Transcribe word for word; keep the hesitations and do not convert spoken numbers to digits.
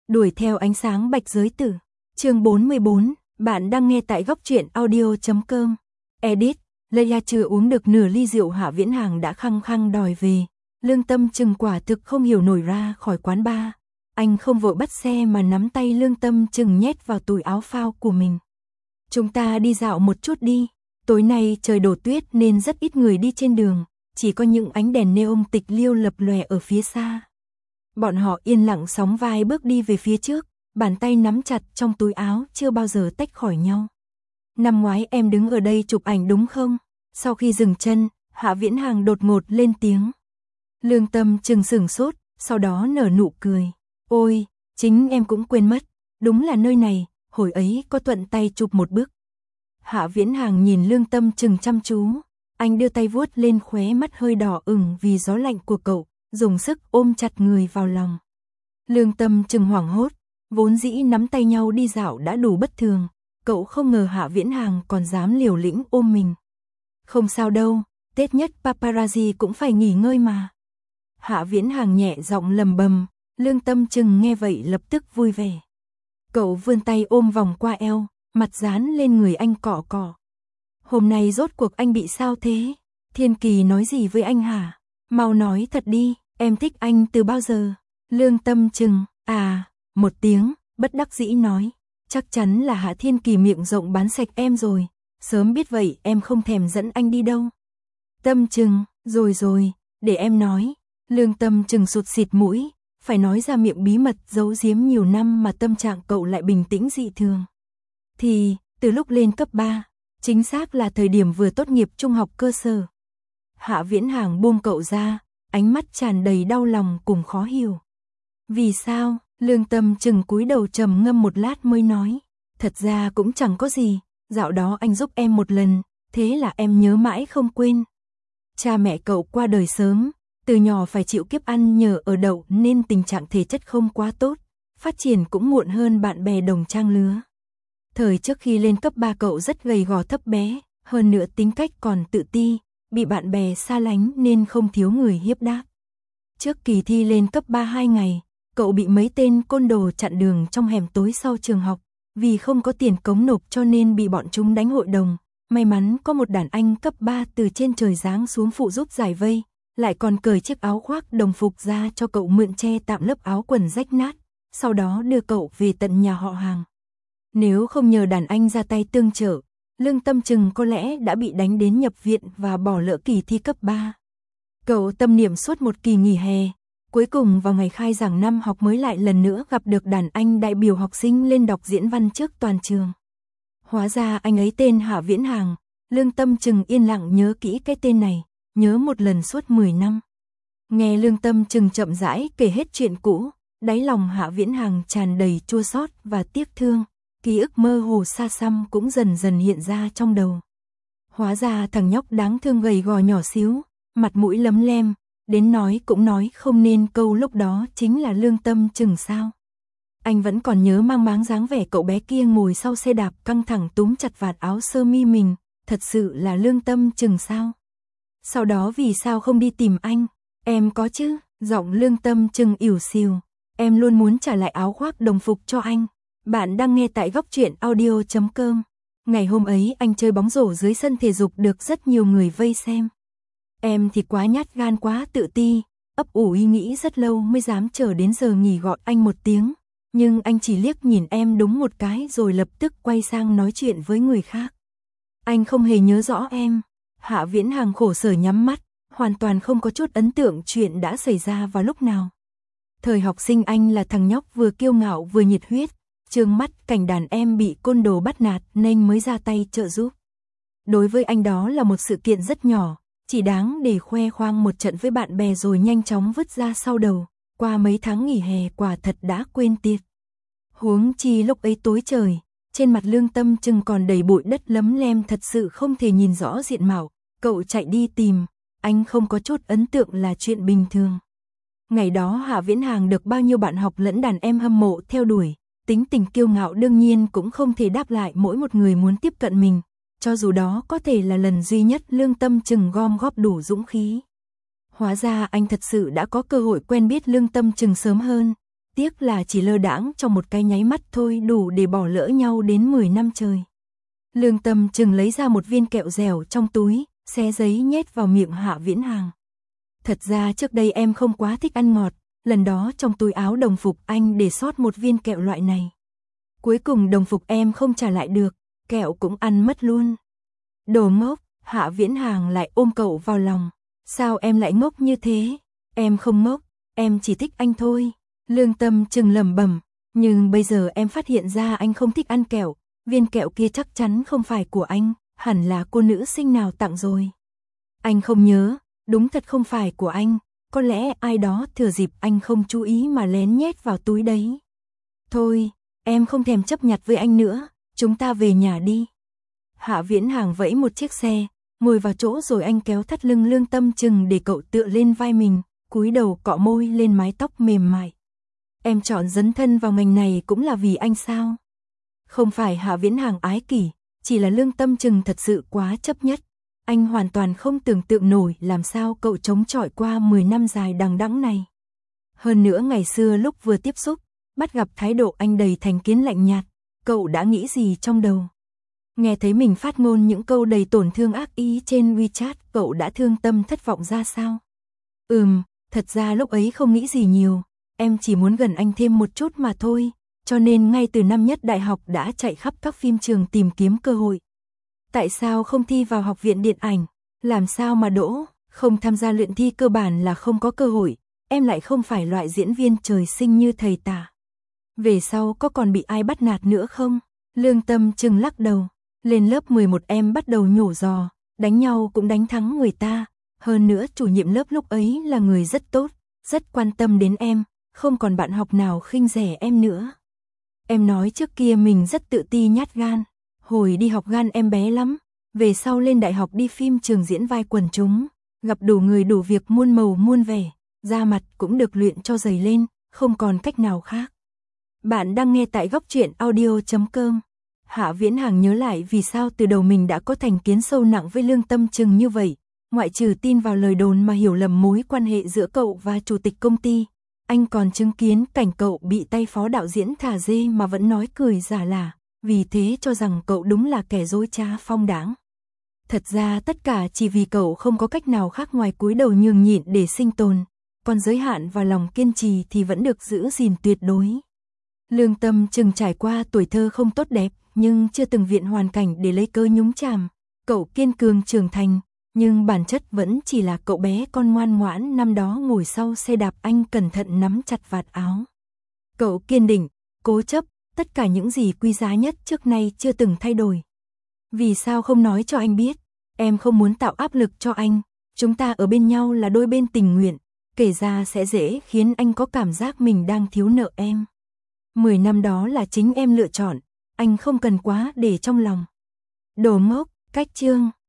Đuổi theo ánh sáng bạch giới tử. Chương bốn mươi bốn, bạn đang nghe tại góc truyện audio chấm com. Edit, Leia chưa uống được nửa ly rượu Hạ Viễn Hàng đã khăng khăng đòi về. Lương Tâm Trừng quả thực không hiểu nổi ra khỏi quán bar. Anh không vội bắt xe mà nắm tay Lương Tâm Trừng nhét vào túi áo phao của mình. Chúng ta đi dạo một chút đi. Tối nay trời đổ tuyết nên rất ít người đi trên đường, chỉ có những ánh đèn neon tịch liêu lập lòe ở phía xa. Bọn họ yên lặng sóng vai bước đi về phía trước, bàn tay nắm chặt trong túi áo chưa bao giờ tách khỏi nhau. Năm ngoái em đứng ở đây chụp ảnh đúng không? Sau khi dừng chân, Hạ Viễn Hàng đột ngột lên tiếng. Lương Tâm Trừng sửng sốt, sau đó nở nụ cười. Ôi, chính em cũng quên mất, đúng là nơi này, hồi ấy có thuận tay chụp một bức. Hạ Viễn Hàng nhìn Lương Tâm Trừng chăm chú, anh đưa tay vuốt lên khóe mắt hơi đỏ ửng vì gió lạnh của cậu, dùng sức ôm chặt người vào lòng. Lương Tâm Trừng hoảng hốt, vốn dĩ nắm tay nhau đi dạo đã đủ bất thường, cậu không ngờ Hạ Viễn Hàng còn dám liều lĩnh ôm mình. Không sao đâu, Tết nhất paparazzi cũng phải nghỉ ngơi mà. Hạ Viễn Hàng nhẹ giọng lầm bầm, Lương Tâm Trừng nghe vậy lập tức vui vẻ. Cậu vươn tay ôm vòng qua eo, mặt dán lên người anh cọ cọ. Hôm nay rốt cuộc anh bị sao thế? Thiên Kỳ nói gì với anh hả? Mau nói thật đi, em thích anh từ bao giờ? Lương Tâm Trừng, à, một tiếng, bất đắc dĩ nói. Chắc chắn là Hạ Thiên Kỳ miệng rộng bán sạch em rồi. Sớm biết vậy em không thèm dẫn anh đi đâu. Tâm Trừng, rồi rồi, để em nói. Lương Tâm Trừng sụt xịt mũi, phải nói ra miệng bí mật giấu giếm nhiều năm mà tâm trạng cậu lại bình tĩnh dị thường. Thì, từ lúc lên cấp ba, chính xác là thời điểm vừa tốt nghiệp trung học cơ sở. Hạ Viễn Hàng buông cậu ra, ánh mắt tràn đầy đau lòng cùng khó hiểu. Vì sao? Lương Tâm Trừng cúi đầu trầm ngâm một lát mới nói. Thật ra cũng chẳng có gì, dạo đó anh giúp em một lần, thế là em nhớ mãi không quên. Cha mẹ cậu qua đời sớm, từ nhỏ phải chịu kiếp ăn nhờ ở đậu nên tình trạng thể chất không quá tốt, phát triển cũng muộn hơn bạn bè đồng trang lứa. Thời trước khi lên cấp ba cậu rất gầy gò thấp bé, hơn nữa tính cách còn tự ti, bị bạn bè xa lánh nên không thiếu người hiếp đáp. Trước kỳ thi lên cấp ba hai ngày, cậu bị mấy tên côn đồ chặn đường trong hẻm tối sau trường học, vì không có tiền cống nộp cho nên bị bọn chúng đánh hội đồng. May mắn có một đàn anh cấp ba từ trên trời giáng xuống phụ giúp giải vây, lại còn cởi chiếc áo khoác đồng phục ra cho cậu mượn che tạm lớp áo quần rách nát, sau đó đưa cậu về tận nhà họ Hàng. Nếu không nhờ đàn anh ra tay tương trợ, Lương Tâm Trừng có lẽ đã bị đánh đến nhập viện và bỏ lỡ kỳ thi cấp ba. Cậu tâm niệm suốt một kỳ nghỉ hè, cuối cùng vào ngày khai giảng năm học mới lại lần nữa gặp được đàn anh đại biểu học sinh lên đọc diễn văn trước toàn trường. Hóa ra anh ấy tên Hạ Viễn Hàng, Lương Tâm Trừng yên lặng nhớ kỹ cái tên này, nhớ một lần suốt mười năm. Nghe Lương Tâm Trừng chậm rãi kể hết chuyện cũ, đáy lòng Hạ Viễn Hàng tràn đầy chua xót và tiếc thương, ký ức mơ hồ xa xăm cũng dần dần hiện ra trong đầu. Hóa ra thằng nhóc đáng thương gầy gò nhỏ xíu, mặt mũi lấm lem, đến nói cũng nói không nên câu lúc đó chính là Lương Tâm Trừng sao. Anh vẫn còn nhớ mang máng dáng vẻ cậu bé kia ngồi sau xe đạp căng thẳng túm chặt vạt áo sơ mi mình, thật sự là Lương Tâm Trừng sao? Sau đó vì sao không đi tìm anh? Em có chứ, giọng Lương Tâm Trừng ỉu xìu, em luôn muốn trả lại áo khoác đồng phục cho anh. Bạn đang nghe tại góc truyện audio chấm com. Ngày hôm ấy anh chơi bóng rổ dưới sân thể dục được rất nhiều người vây xem. Em thì quá nhát gan quá tự ti, ấp ủ ý nghĩ rất lâu mới dám chờ đến giờ nghỉ gọi anh một tiếng. Nhưng anh chỉ liếc nhìn em đúng một cái rồi lập tức quay sang nói chuyện với người khác. Anh không hề nhớ rõ em. Hạ Viễn Hàng khổ sở nhắm mắt, hoàn toàn không có chút ấn tượng chuyện đã xảy ra vào lúc nào. Thời học sinh anh là thằng nhóc vừa kiêu ngạo vừa nhiệt huyết, trương mắt cảnh đàn em bị côn đồ bắt nạt nên mới ra tay trợ giúp. Đối với anh đó là một sự kiện rất nhỏ, chỉ đáng để khoe khoang một trận với bạn bè rồi nhanh chóng vứt ra sau đầu. Qua mấy tháng nghỉ hè quả thật đã quên tiệt. Huống chi lúc ấy tối trời, trên mặt Lương Tâm Trừng còn đầy bụi đất lấm lem thật sự không thể nhìn rõ diện mạo, cậu chạy đi tìm, anh không có chút ấn tượng là chuyện bình thường. Ngày đó Hạ Viễn Hàng được bao nhiêu bạn học lẫn đàn em hâm mộ theo đuổi, tính tình kiêu ngạo đương nhiên cũng không thể đáp lại mỗi một người muốn tiếp cận mình, cho dù đó có thể là lần duy nhất Lương Tâm Trừng gom góp đủ dũng khí. Hóa ra anh thật sự đã có cơ hội quen biết Lương Tâm Trừng sớm hơn, tiếc là chỉ lơ đãng trong một cái nháy mắt thôi đủ để bỏ lỡ nhau đến mười năm trời. Lương Tâm Trừng lấy ra một viên kẹo dẻo trong túi, xé giấy nhét vào miệng Hạ Viễn Hàng. Thật ra trước đây em không quá thích ăn ngọt, lần đó trong túi áo đồng phục anh để sót một viên kẹo loại này. Cuối cùng đồng phục em không trả lại được, kẹo cũng ăn mất luôn. Đồ ngốc, Hạ Viễn Hàng lại ôm cậu vào lòng. Sao em lại ngốc như thế? Em không ngốc, em chỉ thích anh thôi. Lương Tâm Trừng lẩm bẩm, nhưng bây giờ em phát hiện ra anh không thích ăn kẹo, viên kẹo kia chắc chắn không phải của anh, hẳn là cô nữ sinh nào tặng rồi. Anh không nhớ, đúng thật không phải của anh, có lẽ ai đó thừa dịp anh không chú ý mà lén nhét vào túi đấy. Thôi, em không thèm chấp nhặt với anh nữa, chúng ta về nhà đi. Hạ Viễn Hàng vẫy một chiếc xe, ngồi vào chỗ rồi anh kéo thắt lưng Lương Tâm Trừng để cậu tựa lên vai mình, cúi đầu cọ môi lên mái tóc mềm mại. Em chọn dấn thân vào ngành này cũng là vì anh sao? Không phải Hạ Viễn Hàng ái kỷ, chỉ là Lương Tâm Trừng thật sự quá chấp nhất. Anh hoàn toàn không tưởng tượng nổi làm sao cậu chống chọi qua mười năm dài đằng đẵng này. Hơn nữa ngày xưa lúc vừa tiếp xúc, bắt gặp thái độ anh đầy thành kiến lạnh nhạt, cậu đã nghĩ gì trong đầu? Nghe thấy mình phát ngôn những câu đầy tổn thương ác ý trên WeChat, cậu đã thương tâm thất vọng ra sao? Ừm, thật ra lúc ấy không nghĩ gì nhiều, em chỉ muốn gần anh thêm một chút mà thôi, cho nên ngay từ năm nhất đại học đã chạy khắp các phim trường tìm kiếm cơ hội. Tại sao không thi vào học viện điện ảnh? Làm sao mà đỗ? Không tham gia luyện thi cơ bản là không có cơ hội, em lại không phải loại diễn viên trời sinh như thầy tả. Về sau có còn bị ai bắt nạt nữa không? Lương Tâm Trừng lắc đầu. Lên lớp mười một em bắt đầu nhổ giò, đánh nhau cũng đánh thắng người ta. Hơn nữa chủ nhiệm lớp lúc ấy là người rất tốt, rất quan tâm đến em, không còn bạn học nào khinh rẻ em nữa. Em nói trước kia mình rất tự ti nhát gan, hồi đi học gan em bé lắm, về sau lên đại học đi phim trường diễn vai quần chúng, gặp đủ người đủ việc muôn màu muôn vẻ, da mặt cũng được luyện cho dày lên, không còn cách nào khác. Bạn đang nghe tại góc truyện audio chấm com. Hạ Viễn Hàng nhớ lại vì sao từ đầu mình đã có thành kiến sâu nặng với Lương Tâm Trừng như vậy, ngoại trừ tin vào lời đồn mà hiểu lầm mối quan hệ giữa cậu và chủ tịch công ty, anh còn chứng kiến cảnh cậu bị tay phó đạo diễn thả dê mà vẫn nói cười giả lả, vì thế cho rằng cậu đúng là kẻ dối trá phong đáng. Thật ra tất cả chỉ vì cậu không có cách nào khác ngoài cúi đầu nhường nhịn để sinh tồn, còn giới hạn và lòng kiên trì thì vẫn được giữ gìn tuyệt đối. Lương Tâm Trừng trải qua tuổi thơ không tốt đẹp, nhưng chưa từng viện hoàn cảnh để lấy cơ nhúng chàm. Cậu kiên cường trưởng thành, nhưng bản chất vẫn chỉ là cậu bé con ngoan ngoãn năm đó ngồi sau xe đạp anh cẩn thận nắm chặt vạt áo. Cậu kiên định, cố chấp, tất cả những gì quý giá nhất trước nay chưa từng thay đổi. Vì sao không nói cho anh biết? Em không muốn tạo áp lực cho anh, chúng ta ở bên nhau là đôi bên tình nguyện, kể ra sẽ dễ khiến anh có cảm giác mình đang thiếu nợ em. Mười năm đó là chính em lựa chọn, anh không cần quá để trong lòng. Đồ ngốc, cách chương.